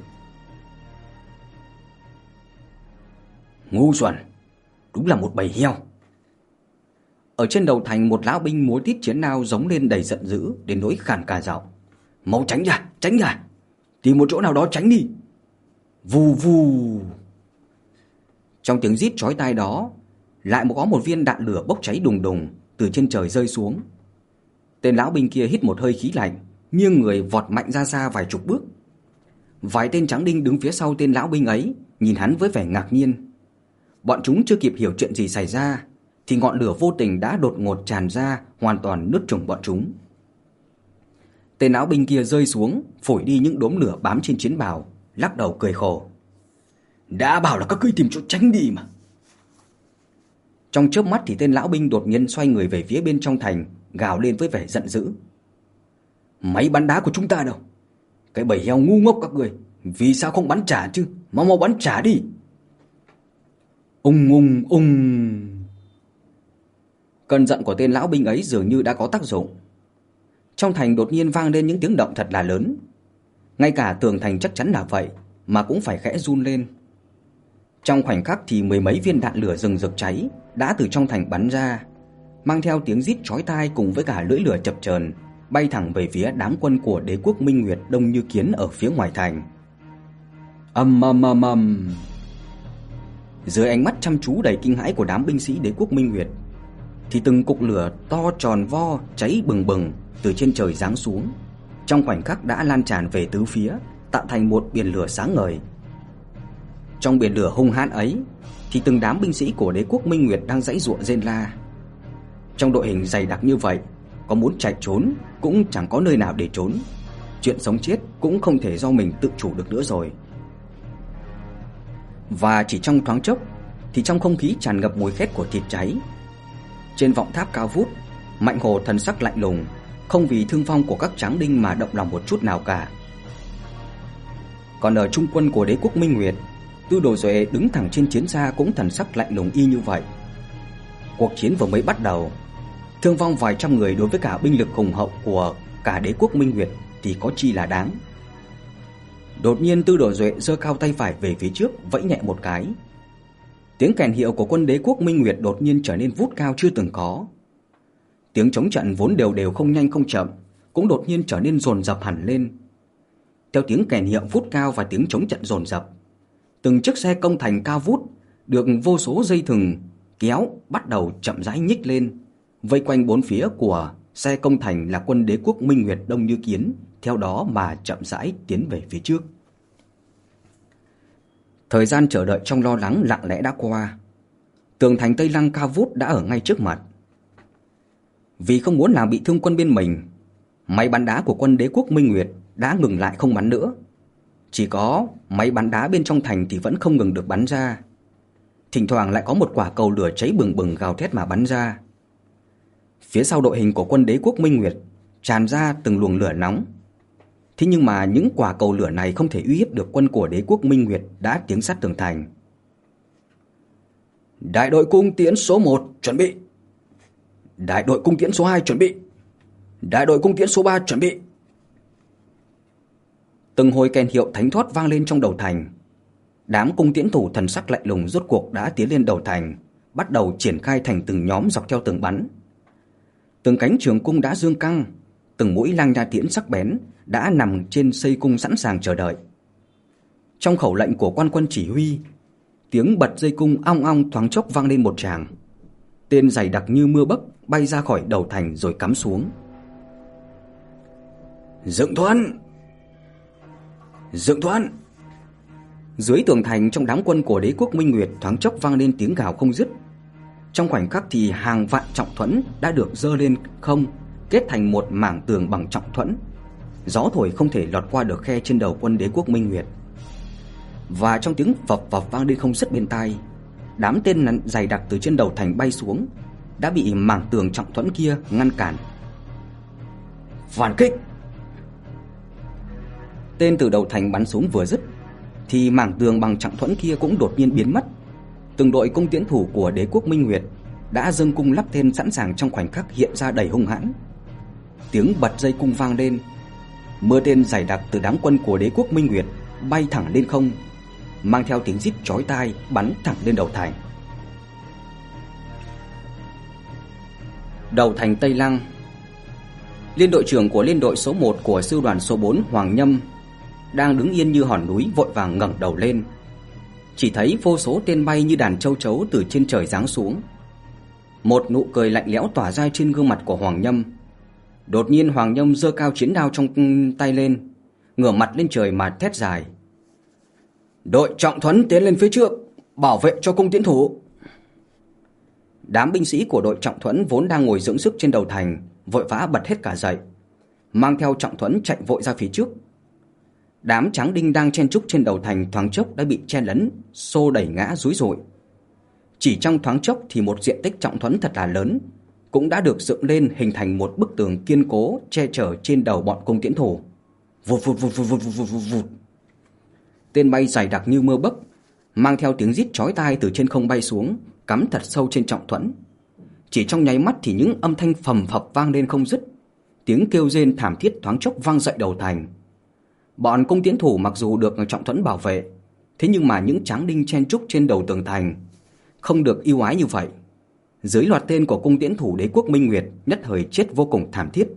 Ngu xuẩn, đúng là một bầy heo. Ở trên đầu thành, một lão binh múa tít chiến đao giống lên đầy giận dữ đến nỗi khàn cả giọng. Mau tránh ra, tránh ra, tìm một chỗ nào đó tránh đi. Vù vù. Trong tiếng rít chói tai đó, lại có một viên đạn lửa bốc cháy đùng đùng từ trên trời rơi xuống. Tên lão binh kia hít một hơi khí lạnh, nghiêng người vọt mạnh ra xa vài chục bước. Vài tên tráng đinh đứng phía sau tên lão binh ấy nhìn hắn với vẻ ngạc nhiên. Bọn chúng chưa kịp hiểu chuyện gì xảy ra thì ngọn lửa vô tình đã đột ngột tràn ra, hoàn toàn nuốt chửng bọn chúng. Tên lão binh kia rơi xuống, phổi đi những đốm lửa bám trên chiến bào, lắc đầu cười khổ. Đã bảo là các ngươi tìm chỗ tránh đi mà. Trong chớp mắt thì tên lão binh đột nhiên xoay người về phía bên trong thành, gào lên với vẻ giận dữ. Máy bắn đá của chúng ta đâu? Cái bầy heo ngu ngốc các người, vì sao không bắn trả chứ? Mau mau bắn trả đi. Ung ung ung. Cơn giận của tên lão binh ấy dường như đã có tác dụng. Trong thành đột nhiên vang lên những tiếng động thật là lớn. Ngay cả tường thành chắc chắn là vậy mà cũng phải khẽ run lên. Trong khoảnh khắc thì mười mấy viên đạn lửa rừng rực cháy đã từ trong thành bắn ra, mang theo tiếng rít chói tai cùng với cả lưỡi lửa chập chờn, bay thẳng về phía đám quân của đế quốc Minh Nguyệt đông như kiến ở phía ngoài thành. Ầm ầm ầm ầm. Dưới ánh mắt chăm chú đầy kinh hãi của đám binh sĩ đế quốc Minh Nguyệt, thì từng cục lửa to tròn vo cháy bừng bừng từ trên trời giáng xuống, trong khoảnh khắc đã lan tràn về tứ phía, tạo thành một biển lửa sáng ngời. Trong biển lửa hung hãn ấy thì từng đám binh sĩ của đế quốc Minh Nguyệt đang giãy giụa rên la. Trong đội hình dày đặc như vậy, có muốn chạy trốn cũng chẳng có nơi nào để trốn. Chuyện sống chết cũng không thể do mình tự chủ được nữa rồi. Và chỉ trong thoáng chốc thì trong không khí tràn ngập mùi khét của thịt cháy. Trên vọng tháp cao vút, Mạnh Hồ thần sắc lạnh lùng, không vì thương vong của các tráng đinh mà động lòng một chút nào cả. Còn ở trung quân của đế quốc Minh Nguyệt, Tư Đồ Duệ đứng thẳng trên chiến xa cũng thần sắc lạnh lùng y như vậy. Cuộc chiến vừa mới bắt đầu, thương vong vài trăm người đối với cả binh lực hùng hậu của cả đế quốc Minh Nguyệt thì có chi là đáng. Đột nhiên Tư Đồ Duệ giơ cao tay phải về phía trước, vẫy nhẹ một cái. Tiếng kèn hiệu của quân đế quốc Minh Nguyệt đột nhiên trở nên vút cao chưa từng có. Tiếng chống trận vốn đều đều không nhanh không chậm cũng đột nhiên trở nên dồn dập hẳn lên. Theo tiếng kèn hiệu vút cao và tiếng chống trận dồn dập, từng chiếc xe công thành cao vút được vô số dây thừng kéo bắt đầu chậm rãi nhích lên, vây quanh bốn phía của xe công thành là quân đế quốc Minh Nguyệt đông như kiến, theo đó mà chậm rãi tiến về phía trước. Thời gian chờ đợi trong lo lắng lặng lẽ đã qua. Tường thành Tây Lăng cao vút đã ở ngay trước mặt. Vì không muốn làm bị thương quân bên mình, máy bắn đá của quân đế quốc Minh Nguyệt đã ngừng lại không bắn nữa. Chỉ có máy bắn đá bên trong thành thì vẫn không ngừng được bắn ra. Thỉnh thoảng lại có một quả cầu lửa cháy bừng bừng gào thét mà bắn ra. Phía sau đội hình của quân đế quốc Minh Nguyệt tràn ra từng luồng lửa nóng. Thế nhưng mà những quả cầu lửa này không thể uy hiếp được quân của đế quốc Minh Nguyệt đã tiến sát tường thành. Đại đội cung tiễn số một chuẩn bị. Đại đội cung tiễn số hai chuẩn bị. Đại đội cung tiễn số ba chuẩn bị. Từng hồi kèn hiệu thánh thót vang lên trong đầu thành. Đám cung tiễn thủ thần sắc lạnh lùng rốt cuộc đã tiến lên đầu thành, bắt đầu triển khai thành từng nhóm dọc theo tường bắn. Từng cánh trường cung đã dương căng, từng mũi lang nha tiễn sắc bén đã nằm trên xây cung sẵn sàng chờ đợi. Trong khẩu lệnh của quan quân chỉ huy, tiếng bật dây cung ong ong thoáng chốc vang lên một tràng. Tên dày đặc như mưa bấc bay ra khỏi đầu thành rồi cắm xuống. Dựng thuẫn! Dựng thuẫn! Dưới tường thành, trong đám quân của đế quốc Minh Nguyệt thoáng chốc vang lên tiếng gào không dứt. Trong khoảnh khắc thì hàng vạn trọng thuẫn đã được dơ lên không, kết thành một mảng tường bằng trọng thuẫn. Gió thổi không thể lọt qua được khe trên đầu quân đế quốc Minh Nguyệt. Và trong tiếng vập vập vang lên không dứt bên tai, đám tên dày đặc từ trên đầu thành bay xuống đã bị mảng tường trọng thuẫn kia ngăn cản. Phản kích! Tên từ đầu thành bắn xuống vừa dứt thì mảng tường bằng trọng thuẫn kia cũng đột nhiên biến mất. Từng đội cung tiễn thủ của đế quốc Minh Nguyệt đã dâng cung lắp tên sẵn sàng trong khoảnh khắc hiện ra đầy hung hãn. Tiếng bật dây cung vang lên, mưa tên dày đặc từ đám quân của đế quốc Minh Nguyệt bay thẳng lên không, mang theo tiếng rít chói tai bắn thẳng lên đầu thành. Đầu thành Tây Lăng, liên đội trưởng của liên đội số một của sư đoàn số bốn Hoàng Nhâm đang đứng yên như hòn núi, vội vàng ngẩng đầu lên. Chỉ thấy vô số tên bay như đàn châu chấu từ trên trời giáng xuống. Một nụ cười lạnh lẽo tỏa ra trên gương mặt của Hoàng Nhâm. Đột nhiên Hoàng Nhâm giơ cao chiến đao trong tay lên, ngửa mặt lên trời mà thét dài: Đội trọng thuẫn tiến lên phía trước, bảo vệ cho cung tiễn thủ. Đám binh sĩ của đội trọng thuẫn vốn đang ngồi dưỡng sức trên đầu thành vội vã bật hết cả dậy, mang theo trọng thuẫn chạy vội ra phía trước. Đám tráng đinh đang chen trúc trên đầu thành thoáng chốc đã bị chen lấn, xô đẩy ngã rúi rụi. Chỉ trong thoáng chốc thì một diện tích trọng thuẫn thật là lớn cũng đã được dựng lên, hình thành một bức tường kiên cố che chở trên đầu bọn cung tiễn thủ. Vụt vụt vụt vụt vụt vụt vụt vụt. Tên bay dày đặc như mưa bấc, mang theo tiếng rít chói tai từ trên không bay xuống, cắm thật sâu trên trọng thuẫn. Chỉ trong nháy mắt thì những âm thanh phầm phập vang lên không dứt, tiếng kêu rên thảm thiết thoáng chốc vang dậy đầu thành. Bọn cung tiễn thủ mặc dù được trọng thuẫn bảo vệ, thế nhưng mà những tráng đinh chen trúc trên đầu tường thành không được ưu ái như vậy. Dưới loạt tên của cung tiễn thủ Đế quốc Minh Nguyệt nhất thời chết vô cùng thảm thiết.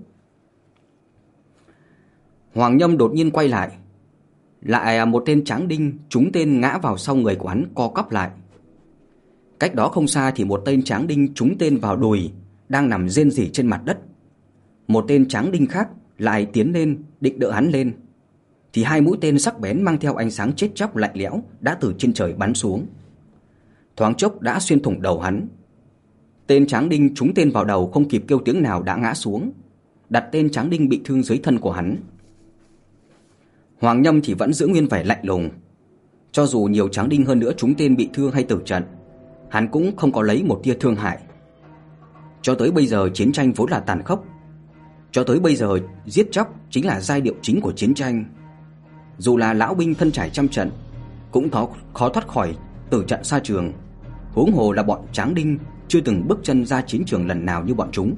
Hoàng Nhâm đột nhiên quay lại, lại một tên tráng đinh trúng tên ngã vào sau người của hắn, co quắp lại. Cách đó không xa thì một tên tráng đinh trúng tên vào đùi, đang nằm rên rỉ trên mặt đất. Một tên tráng đinh khác lại tiến lên định đỡ hắn lên, thì hai mũi tên sắc bén mang theo ánh sáng chết chóc lạnh lẽo đã từ trên trời bắn xuống. Thoáng chốc đã xuyên thủng đầu hắn. Tên tráng đinh trúng tên vào đầu không kịp kêu tiếng nào đã ngã xuống, đặt tên tráng đinh bị thương dưới thân của hắn. Hoàng Nhâm thì vẫn giữ nguyên vẻ lạnh lùng. Cho dù nhiều tráng đinh hơn nữa trúng tên bị thương hay tử trận, hắn cũng không có lấy một tia thương hại. Cho tới bây giờ chiến tranh vốn là tàn khốc, cho tới bây giờ giết chóc chính là giai điệu chính của chiến tranh. Dù là lão binh thân trải trăm trận cũng khó, khó thoát khỏi tử trận xa trường, huống hồ là bọn tráng đinh chưa từng bước chân ra chiến trường lần nào như bọn chúng.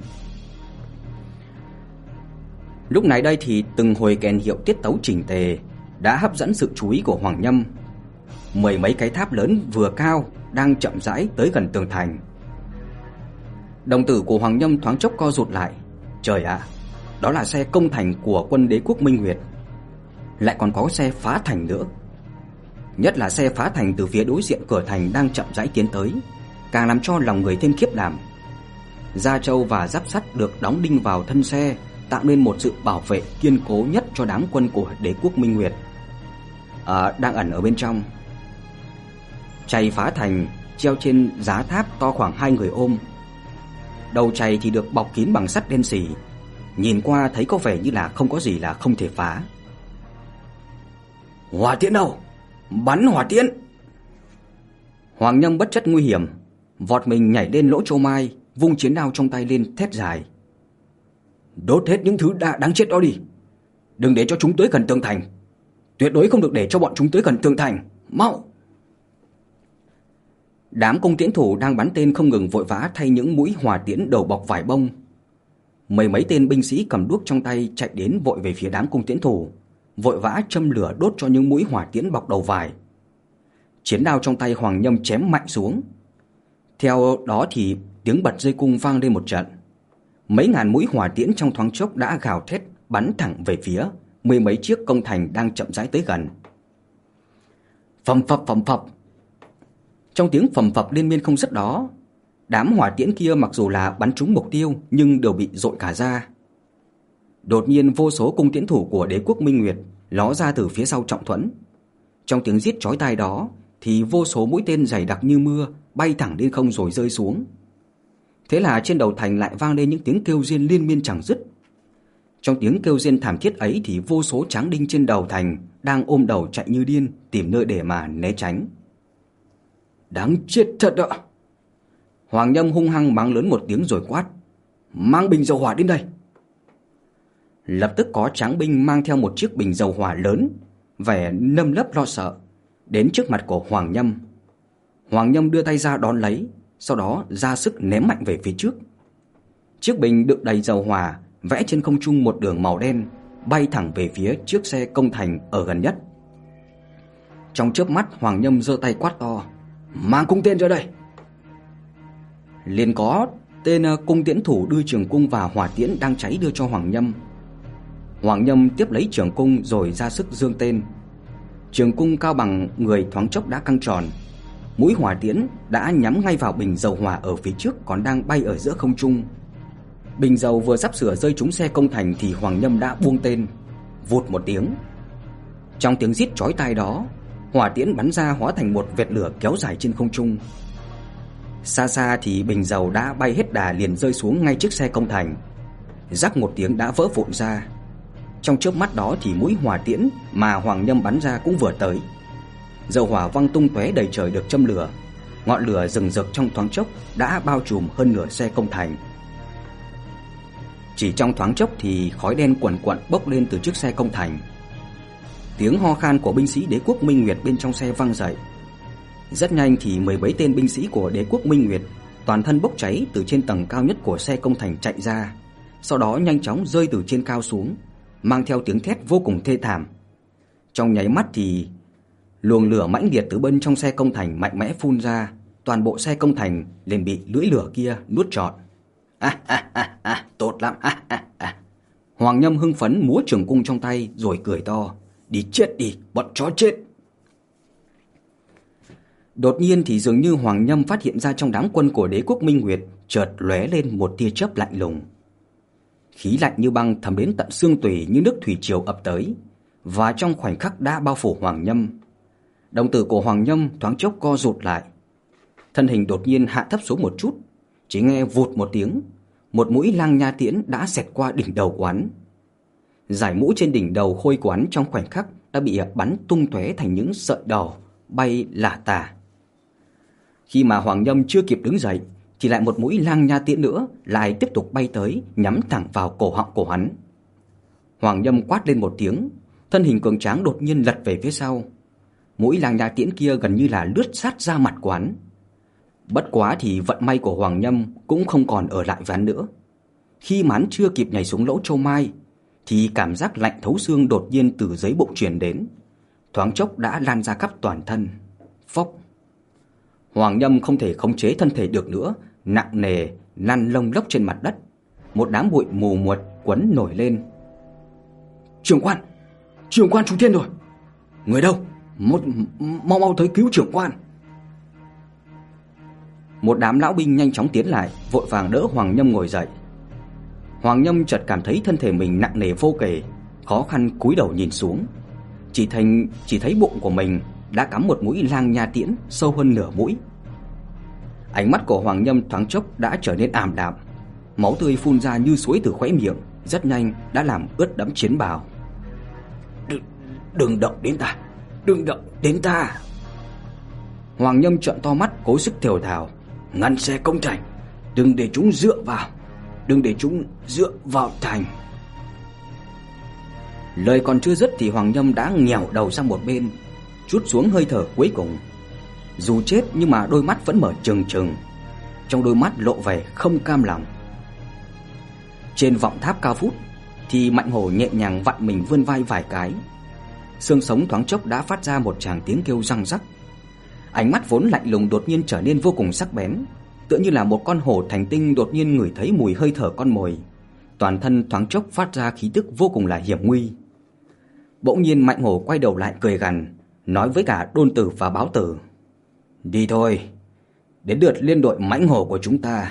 Lúc này đây thì từng hồi kèn hiệu tiết tấu chỉnh tề đã hấp dẫn sự chú ý của Hoàng Nhâm. Mười mấy cái tháp lớn vừa cao đang chậm rãi tới gần tường thành. Đồng tử của Hoàng Nhâm thoáng chốc co rụt lại. Trời ạ, à, đó là xe công thành của quân Đế quốc Minh Nguyệt, lại còn có xe phá thành nữa. Nhất là xe phá thành từ phía đối diện cửa thành đang chậm rãi tiến tới, càng làm cho lòng người thêm khiếp đảm. Da trâu và giáp sắt được đóng đinh vào thân xe, tạo nên một sự bảo vệ kiên cố nhất cho đám quân của Đế quốc Minh Nguyệt à, đang ẩn ở bên trong. Chày phá thành treo trên giá tháp to khoảng hai người ôm. Đầu chày thì được bọc kín bằng sắt đen xì, nhìn qua thấy có vẻ như là không có gì là không thể phá. Hỏa tiễn đâu? Bắn hỏa tiễn! Hoàng Nhâm bất chấp nguy hiểm, vọt mình nhảy lên lỗ châu mai, vung chiến đao trong tay lên thét dài. Đốt hết những thứ đã đáng chết đó đi, đừng để cho chúng tới gần tường thành, tuyệt đối không được để cho bọn chúng tới gần tường thành, mau! Đám cung tiễn thủ đang bắn tên không ngừng vội vã thay những mũi hỏa tiễn đầu bọc vải bông. Mười mấy tên binh sĩ cầm đuốc trong tay chạy đến vội về phía đám cung tiễn thủ, vội vã châm lửa đốt cho những mũi hỏa tiễn bọc đầu vải. Chiến đao trong tay Hoàng Nhâm chém mạnh xuống. Theo đó thì tiếng bật dây cung vang lên một trận. Mấy ngàn mũi hỏa tiễn trong thoáng chốc đã gào thét bắn thẳng về phía mười mấy chiếc công thành đang chậm rãi tới gần. Phầm phập phầm phập. Trong tiếng phầm phập liên miên không dứt đó, đám hỏa tiễn kia mặc dù là bắn trúng mục tiêu nhưng đều bị dội cả ra. Đột nhiên vô số cung tiễn thủ của Đế quốc Minh Nguyệt ló ra từ phía sau trọng thuẫn. Trong tiếng rít chói tai đó thì vô số mũi tên dày đặc như mưa bay thẳng lên không rồi rơi xuống. Thế là trên đầu thành lại vang lên những tiếng kêu rên liên miên chẳng dứt. Trong tiếng kêu rên thảm thiết ấy thì vô số tráng đinh trên đầu thành đang ôm đầu chạy như điên tìm nơi để mà né tránh. Đáng chết thật ạ! Hoàng Nhâm hung hăng mắng lớn một tiếng rồi quát: Mang bình dầu hỏa đến đây! Lập tức có tráng binh mang theo một chiếc bình dầu hỏa lớn, vẻ nơm nớp lo sợ, đến trước mặt của Hoàng Nhâm. Hoàng Nhâm đưa tay ra đón lấy, sau đó ra sức ném mạnh về phía trước. Chiếc bình đựng đầy dầu hỏa vẽ trên không trung một đường màu đen, bay thẳng về phía chiếc xe công thành ở gần nhất. Trong chớp mắt, Hoàng Nhâm giơ tay quát to: Mang cung tên ra đây! Liền có tên cung tiễn thủ đưa trường cung và hỏa tiễn đang cháy đưa cho Hoàng Nhâm. Hoàng Nhâm tiếp lấy trường cung rồi ra sức giương tên. Trường cung cao bằng người thoáng chốc đã căng tròn. Mũi hỏa tiễn đã nhắm ngay vào bình dầu hỏa ở phía trước còn đang bay ở giữa không trung. Bình dầu vừa sắp sửa rơi trúng xe công thành thì Hoàng Nhâm đã buông tên. Vụt một tiếng. Trong tiếng rít chói tai đó, hỏa tiễn bắn ra hóa thành một vệt lửa kéo dài trên không trung. Xa xa thì bình dầu đã bay hết đà liền rơi xuống ngay trước xe công thành. Rắc một tiếng đã vỡ vụn ra. Trong chớp mắt đó thì mũi hỏa tiễn mà Hoàng Nhâm bắn ra cũng vừa tới. Dầu hỏa văng tung tóe đầy trời được châm lửa. Ngọn lửa rừng rực trong thoáng chốc đã bao trùm hơn nửa xe công thành. Chỉ trong thoáng chốc thì khói đen quần quật bốc lên từ chiếc xe công thành. Tiếng ho khan của binh sĩ đế quốc Minh Nguyệt bên trong xe vang dậy. Rất nhanh thì mười mấy tên binh sĩ của đế quốc Minh Nguyệt toàn thân bốc cháy từ trên tầng cao nhất của xe công thành chạy ra, sau đó nhanh chóng rơi từ trên cao xuống, mang theo tiếng thét vô cùng thê thảm. Trong nháy mắt thì luồng lửa mãnh liệt từ bên trong xe công thành mạnh mẽ phun ra, toàn bộ xe công thành liền bị lưỡi lửa kia nuốt trọn. À, à, à, à, tốt lắm. À, à, à. Hoàng Nhâm hưng phấn múa trường cung trong tay rồi cười to, đi chết đi, bọn chó chết. Đột nhiên thì dường như Hoàng Nhâm phát hiện ra trong đám quân của đế quốc Minh Nguyệt chợt lóe lên một tia chớp lạnh lùng. Khí lạnh như băng thấm đến tận xương tủy như nước thủy triều ập tới, và trong khoảnh khắc đã bao phủ Hoàng Nhâm. Đồng tử của Hoàng Nhâm thoáng chốc co rụt lại, thân hình đột nhiên hạ thấp xuống một chút, chỉ nghe vụt một tiếng, một mũi lang nha tiễn đã xẹt qua đỉnh đầu quán. Dải mũ trên đỉnh đầu khôi quán trong khoảnh khắc đã bị bắn tung tóe thành những sợi đỏ bay lả tả. Khi mà Hoàng Nhâm chưa kịp đứng dậy thì lại một mũi lang nha tiễn nữa lại tiếp tục bay tới, nhắm thẳng vào cổ họng của hắn. Hoàng Nhâm quát lên một tiếng, thân hình cường tráng đột nhiên lật về phía sau. Mũi lang nha tiễn kia gần như là lướt sát ra mặt quán. Bất quá thì vận may của Hoàng Nhâm cũng không còn ở lại ván nữa. Khi mà hắn chưa kịp nhảy xuống lỗ châu mai thì cảm giác lạnh thấu xương đột nhiên từ dưới bụng truyền đến, thoáng chốc đã lan ra khắp toàn thân. Phốc. Hoàng Nhâm không thể khống chế thân thể được nữa, nặng nề lăn lông lốc trên mặt đất. Một đám bụi mù muột quấn nổi lên. Trưởng quan, trưởng quan Trung Thiên rồi. Người đâu? Một mau mau tới cứu trưởng quan. Một đám lão binh nhanh chóng tiến lại, vội vàng đỡ Hoàng Nhâm ngồi dậy. Hoàng Nhâm chợt cảm thấy thân thể mình nặng nề vô kể, khó khăn cúi đầu nhìn xuống, chỉ thành chỉ thấy bụng của mình đã cắm một mũi lang nha tiễn sâu hơn nửa mũi. Ánh mắt của Hoàng Nhâm thoáng chốc đã trở nên ảm đạm, máu tươi phun ra như suối từ khóe miệng, rất nhanh đã làm ướt đẫm chiến bào. Đừng, đừng động đến ta, đừng động đến ta. Hoàng Nhâm trợn to mắt cố sức thều thào, ngăn xe công thành, đừng để chúng dựa vào, đừng để chúng dựa vào thành. Lời còn chưa dứt thì Hoàng Nhâm đã nghèo đầu sang một bên, trút xuống hơi thở cuối cùng. Dù chết nhưng mà đôi mắt vẫn mở trừng trừng, trong đôi mắt lộ vẻ không cam lòng. Trên vọng tháp cao vút thì Mạnh Hổ nhẹ nhàng vặn mình vươn vai vài cái, xương sống thoáng chốc đã phát ra một tràng tiếng kêu răng rắc. Ánh mắt vốn lạnh lùng đột nhiên trở nên vô cùng sắc bén, tựa như là một con hổ thành tinh đột nhiên ngửi thấy mùi hơi thở con mồi, toàn thân thoáng chốc phát ra khí tức vô cùng là hiểm nguy. Bỗng nhiên Mạnh Hổ quay đầu lại cười gằn, nói với cả Đôn Tử và Báo Tử: "Đi thôi, đến lượt liên đội mãnh hổ của chúng ta."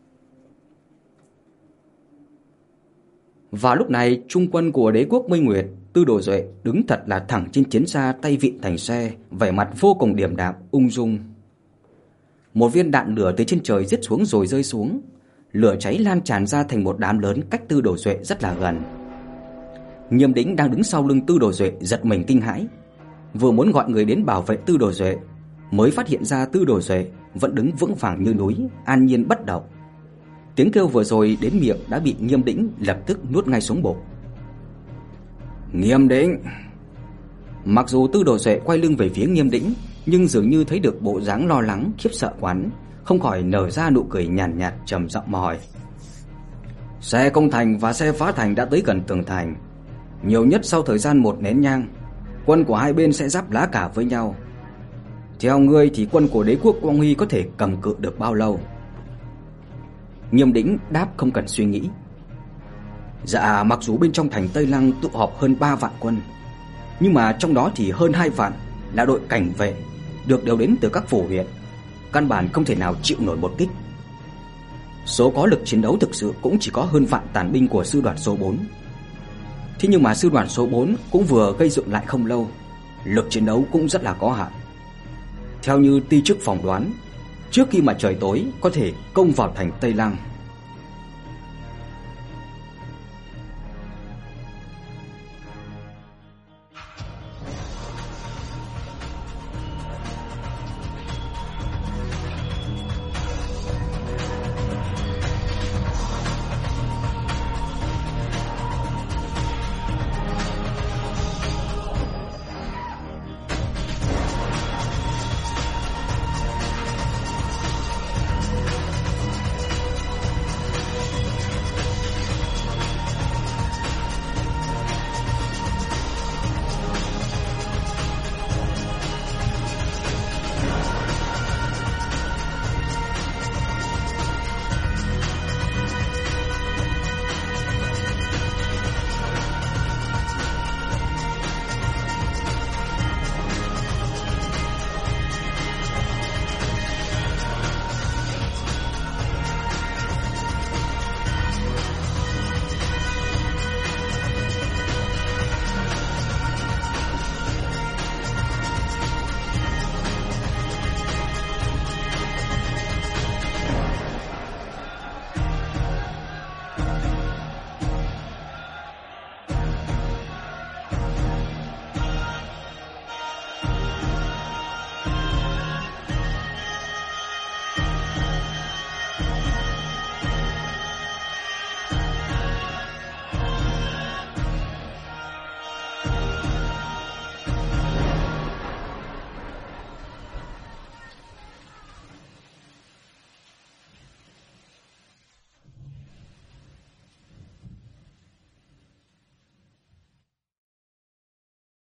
Và lúc này, trung quân của đế quốc Minh Nguyệt, Tư Đồ Duệ đứng thật là thẳng trên chiến xa, tay vịn thành xe, vẻ mặt vô cùng điềm đạm, ung dung. Một viên đạn lửa từ trên trời giết xuống rồi rơi xuống, lửa cháy lan tràn ra thành một đám lớn cách Tư Đồ Duệ rất là gần. Nghiêm Đĩnh đang đứng sau lưng Tư Đồ Duệ giật mình kinh hãi, vừa muốn gọi người đến bảo vệ Tư Đồ Duệ, mới phát hiện ra Tư Đồ Duệ vẫn đứng vững vàng như núi, an nhiên bất động. Tiếng kêu vừa rồi đến miệng đã bị Nghiêm Đĩnh lập tức nuốt ngay xuống bụng. Nghiêm Đĩnh. Mặc dù Tư Đồ Duệ quay lưng về phía Nghiêm Đĩnh, nhưng dường như thấy được bộ dáng lo lắng khiếp sợ quán, không khỏi nở ra nụ cười nhàn nhạt, nhạt trầm giọng mà hỏi: "Xe công thành và xe phá thành đã tới gần tường thành, nhiều nhất sau thời gian một nén nhang, quân của hai bên sẽ giáp lá cả với nhau. Theo ngươi thì quân của đế quốc Quang Huy có thể cầm cự được bao lâu?" Nghiêm Đĩnh đáp không cần suy nghĩ: "Dạ, mặc dù bên trong thành Tây Lăng tụ họp hơn ba vạn quân, nhưng mà trong đó thì hơn hai vạn là đội cảnh vệ được điều đến từ các phủ huyện, căn bản không thể nào chịu nổi một kích. Số có lực chiến đấu thực sự cũng chỉ có hơn vạn tàn binh của sư đoàn số bốn. Thế nhưng mà sư đoàn số bốn cũng vừa gây dựng lại không lâu, lực chiến đấu cũng rất là có hạn. Theo như ti chức phỏng đoán, trước khi mà trời tối có thể công vào thành Tây Lăng."